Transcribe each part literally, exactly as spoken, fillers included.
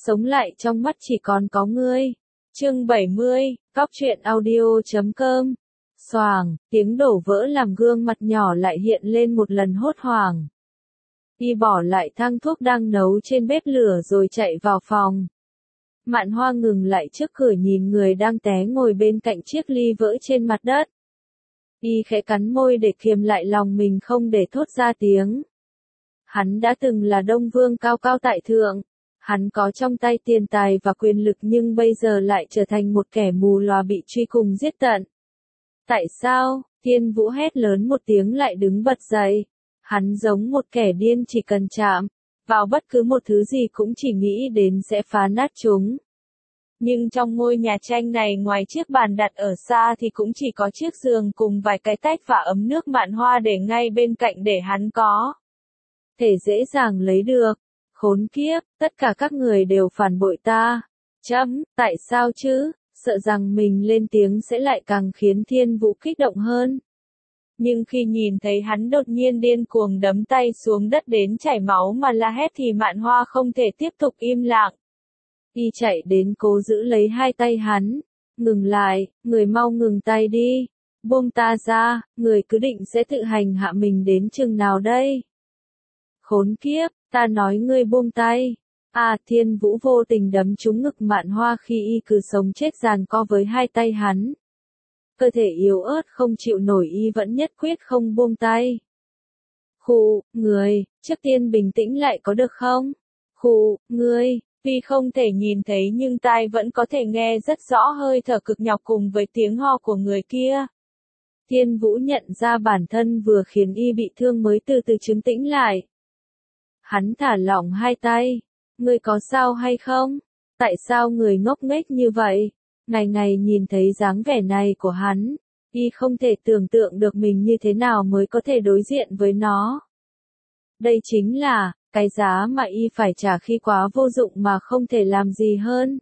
sống lại trong mắt chỉ còn có ngươi. Chương bảy mươi, Cóc truyện audio chấm com. Xoàng, tiếng đổ vỡ làm gương mặt nhỏ lại hiện lên một lần hốt hoảng. Y bỏ lại thang thuốc đang nấu trên bếp lửa rồi chạy vào phòng. Mạn Hoa ngừng lại trước cửa nhìn người đang té ngồi bên cạnh chiếc ly vỡ trên mặt đất. Y khẽ cắn môi để kiềm lại lòng mình không để thốt ra tiếng. Hắn đã từng là Đông Vương cao cao tại thượng. Hắn có trong tay tiền tài và quyền lực nhưng bây giờ lại trở thành một kẻ mù lòa bị truy cùng giết tận. Tại sao? Thiên Vũ hét lớn một tiếng lại đứng bật dậy. Hắn giống một kẻ điên chỉ cần chạm vào bất cứ một thứ gì cũng chỉ nghĩ đến sẽ phá nát chúng. Nhưng trong ngôi nhà tranh này ngoài chiếc bàn đặt ở xa thì cũng chỉ có chiếc giường cùng vài cái tách và ấm nước Mạn Hoa để ngay bên cạnh để hắn có thể dễ dàng lấy được. Khốn kiếp, tất cả các người đều phản bội ta. Chấm, tại sao chứ? Sợ rằng mình lên tiếng sẽ lại càng khiến Thiên Vũ kích động hơn. Nhưng khi nhìn thấy hắn đột nhiên điên cuồng đấm tay xuống đất đến chảy máu mà la hét thì Mạn Hoa không thể tiếp tục im lặng. Y chạy đến cố giữ lấy hai tay hắn. Ngừng lại, người mau ngừng tay đi. Buông ta ra, người cứ định sẽ tự hành hạ mình đến chừng nào đây? Khốn kiếp, ta nói ngươi buông tay. À, Thiên Vũ vô tình đấm trúng ngực Mạn Hoa khi y cứ sống chết giằng co với hai tay hắn. Cơ thể yếu ớt không chịu nổi y vẫn nhất quyết không buông tay. Khụ, người, trước tiên bình tĩnh lại có được không? Khụ, ngươi, tuy không thể nhìn thấy nhưng tai vẫn có thể nghe rất rõ hơi thở cực nhọc cùng với tiếng ho của người kia. Thiên Vũ nhận ra bản thân vừa khiến y bị thương mới từ từ trấn tĩnh lại. Hắn thả lỏng hai tay. Ngươi có sao hay không? Tại sao người ngốc nghếch như vậy? Ngày ngày nhìn thấy dáng vẻ này của hắn, y không thể tưởng tượng được mình như thế nào mới có thể đối diện với nó. Đây chính là cái giá mà y phải trả khi quá vô dụng mà không thể làm gì hơn.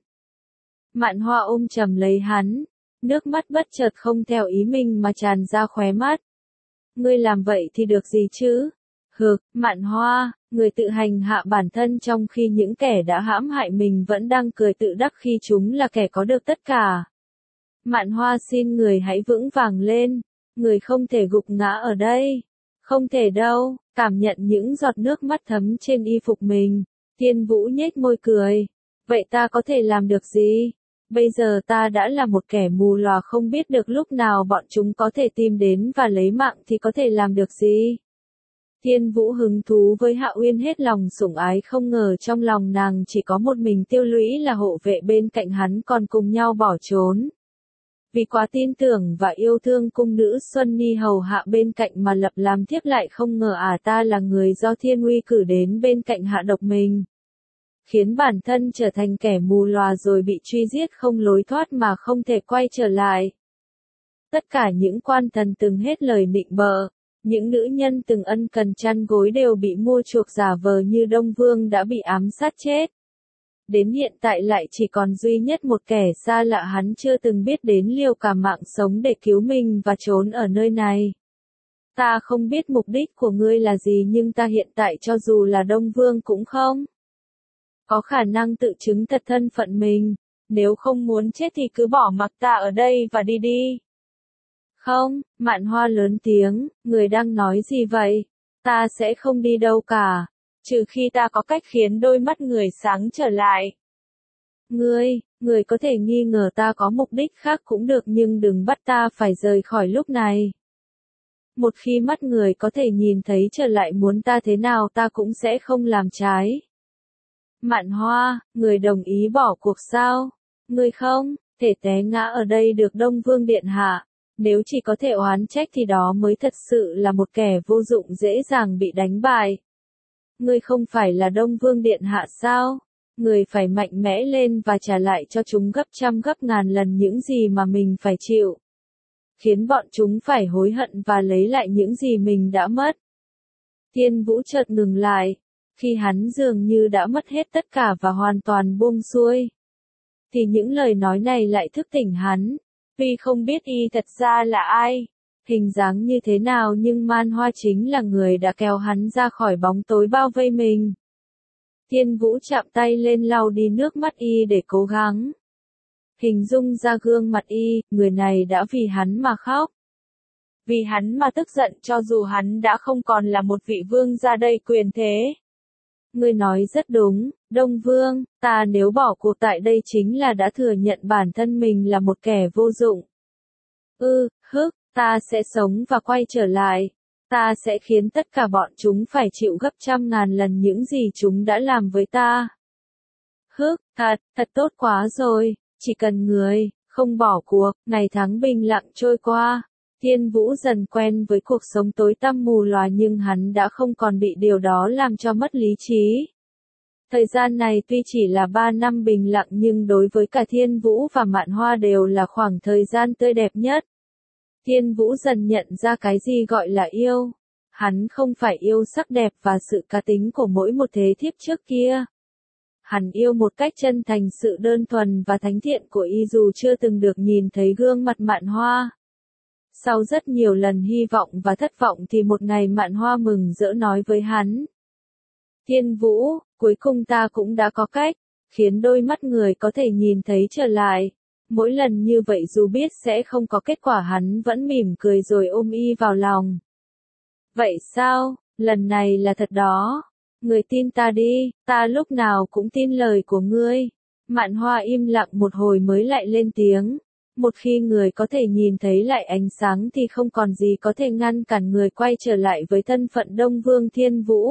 Mạn Hoa ôm chầm lấy hắn, nước mắt bất chợt không theo ý mình mà tràn ra khóe mắt. Ngươi làm vậy thì được gì chứ? Hực, Mạn Hoa, người tự hành hạ bản thân trong khi những kẻ đã hãm hại mình vẫn đang cười tự đắc khi chúng là kẻ có được tất cả. Mạn Hoa xin người hãy vững vàng lên, người không thể gục ngã ở đây. Không thể đâu, cảm nhận những giọt nước mắt thấm trên y phục mình. Thiên Vũ nhếch môi cười. Vậy ta có thể làm được gì? Bây giờ ta đã là một kẻ mù lòa không biết được lúc nào bọn chúng có thể tìm đến và lấy mạng thì có thể làm được gì? Thiên Vũ hứng thú với Hạ Uyên hết lòng sủng ái không ngờ trong lòng nàng chỉ có một mình Tiêu Lũy là hộ vệ bên cạnh hắn còn cùng nhau bỏ trốn. Vì quá tin tưởng và yêu thương cung nữ Xuân Ni hầu hạ bên cạnh mà lập làm thiếp lại không ngờ à ta là người do Thiên Uy cử đến bên cạnh hạ độc mình. Khiến bản thân trở thành kẻ mù lòa rồi bị truy giết không lối thoát mà không thể quay trở lại. Tất cả những quan thần từng hết lời nịnh bợ. Những nữ nhân từng ân cần chăn gối đều bị mua chuộc giả vờ như Đông Vương đã bị ám sát chết. Đến hiện tại lại chỉ còn duy nhất một kẻ xa lạ hắn chưa từng biết đến liều cả mạng sống để cứu mình và trốn ở nơi này. Ta không biết mục đích của ngươi là gì nhưng ta hiện tại cho dù là Đông Vương cũng không có khả năng tự chứng thật thân phận mình. Nếu không muốn chết thì cứ bỏ mặc ta ở đây và đi đi. Không, Mạn Hoa lớn tiếng, người đang nói gì vậy? Ta sẽ không đi đâu cả, trừ khi ta có cách khiến đôi mắt người sáng trở lại. Ngươi, người có thể nghi ngờ ta có mục đích khác cũng được nhưng đừng bắt ta phải rời khỏi lúc này. Một khi mắt người có thể nhìn thấy trở lại muốn ta thế nào ta cũng sẽ không làm trái. Mạn Hoa, người đồng ý bỏ cuộc sao? Ngươi không thể té ngã ở đây được Đông Vương điện hạ. Nếu chỉ có thể oán trách thì đó mới thật sự là một kẻ vô dụng dễ dàng bị đánh bại. Ngươi không phải là Đông Vương điện hạ sao? Người phải mạnh mẽ lên và trả lại cho chúng gấp trăm gấp ngàn lần những gì mà mình phải chịu. Khiến bọn chúng phải hối hận và lấy lại những gì mình đã mất. Thiên Vũ chợt ngừng lại. Khi hắn dường như đã mất hết tất cả và hoàn toàn buông xuôi. Thì những lời nói này lại thức tỉnh hắn. Tuy không biết y thật ra là ai, hình dáng như thế nào nhưng Man Hoa chính là người đã kéo hắn ra khỏi bóng tối bao vây mình. Thiên Vũ chạm tay lên lau đi nước mắt y để cố gắng hình dung ra gương mặt y, người này đã vì hắn mà khóc. Vì hắn mà tức giận cho dù hắn đã không còn là một vị vương gia đầy quyền thế. Ngươi nói rất đúng, Đông Vương, ta nếu bỏ cuộc tại đây chính là đã thừa nhận bản thân mình là một kẻ vô dụng. Ư, hức, ta sẽ sống và quay trở lại. Ta sẽ khiến tất cả bọn chúng phải chịu gấp trăm ngàn lần những gì chúng đã làm với ta. Hức, thật, thật tốt quá rồi, chỉ cần người, không bỏ cuộc, ngày tháng bình lặng trôi qua. Thiên Vũ dần quen với cuộc sống tối tăm mù lòa nhưng hắn đã không còn bị điều đó làm cho mất lý trí. Thời gian này tuy chỉ là ba năm bình lặng nhưng đối với cả Thiên Vũ và Mạn Hoa đều là khoảng thời gian tươi đẹp nhất. Thiên Vũ dần nhận ra cái gì gọi là yêu. Hắn không phải yêu sắc đẹp và sự cá tính của mỗi một thế thiếp trước kia. Hắn yêu một cách chân thành sự đơn thuần và thánh thiện của y dù chưa từng được nhìn thấy gương mặt Mạn Hoa. Sau rất nhiều lần hy vọng và thất vọng thì một ngày Mạn Hoa mừng rỡ nói với hắn. Thiên Vũ, cuối cùng ta cũng đã có cách, khiến đôi mắt người có thể nhìn thấy trở lại. Mỗi lần như vậy dù biết sẽ không có kết quả hắn vẫn mỉm cười rồi ôm y vào lòng. Vậy sao, lần này là thật đó. Người tin ta đi, ta lúc nào cũng tin lời của ngươi. Mạn Hoa im lặng một hồi mới lại lên tiếng. Một khi người có thể nhìn thấy lại ánh sáng thì không còn gì có thể ngăn cản người quay trở lại với thân phận Đông Vương Thiên Vũ.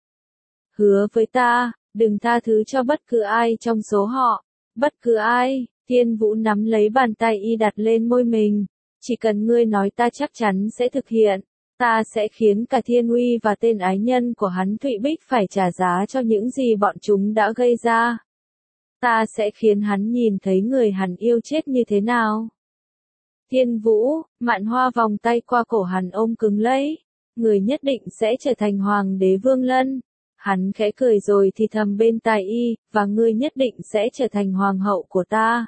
Hứa với ta, đừng tha thứ cho bất cứ ai trong số họ. Bất cứ ai, Thiên Vũ nắm lấy bàn tay y đặt lên môi mình. Chỉ cần ngươi nói ta chắc chắn sẽ thực hiện. Ta sẽ khiến cả Thiên Uy và tên ái nhân của hắn Thụy Bích phải trả giá cho những gì bọn chúng đã gây ra. Ta sẽ khiến hắn nhìn thấy người hắn yêu chết như thế nào. Thiên Vũ, Mạn Hoa vòng tay qua cổ hắn ôm cứng lấy. Người nhất định sẽ trở thành Hoàng đế Vương Lân. Hắn khẽ cười rồi thì thầm bên tai y, và ngươi nhất định sẽ trở thành hoàng hậu của ta.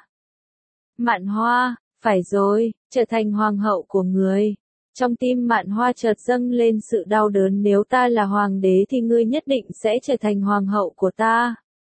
Mạn Hoa, phải rồi, trở thành hoàng hậu của người. Trong tim Mạn Hoa chợt dâng lên sự đau đớn, nếu ta là hoàng đế thì ngươi nhất định sẽ trở thành hoàng hậu của ta.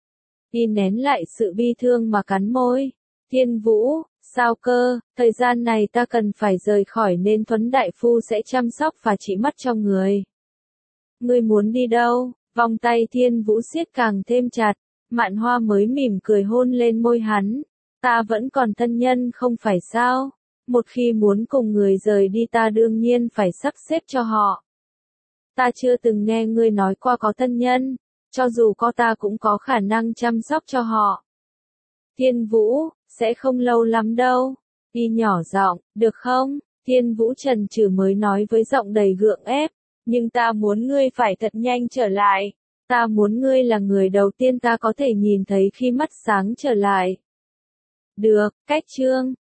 Y nén lại sự bi thương mà cắn môi. Thiên Vũ, sao cơ, thời gian này ta cần phải rời khỏi nên Thuấn Đại Phu sẽ chăm sóc và trị mắt cho người. Ngươi muốn đi đâu? Vòng tay Thiên Vũ siết càng thêm chặt. Mạn Hoa mới mỉm cười hôn lên môi hắn. Ta vẫn còn thân nhân không phải sao? Một khi muốn cùng người rời đi ta đương nhiên phải sắp xếp cho họ. Ta chưa từng nghe ngươi nói qua có thân nhân. Cho dù có ta cũng có khả năng chăm sóc cho họ. Thiên Vũ, sẽ không lâu lắm đâu. Y nhỏ giọng, được không? Thiên Vũ chần chừ mới nói với giọng đầy gượng ép. Nhưng ta muốn ngươi phải thật nhanh trở lại. Ta muốn ngươi là người đầu tiên ta có thể nhìn thấy khi mắt sáng trở lại. Được, cách chương.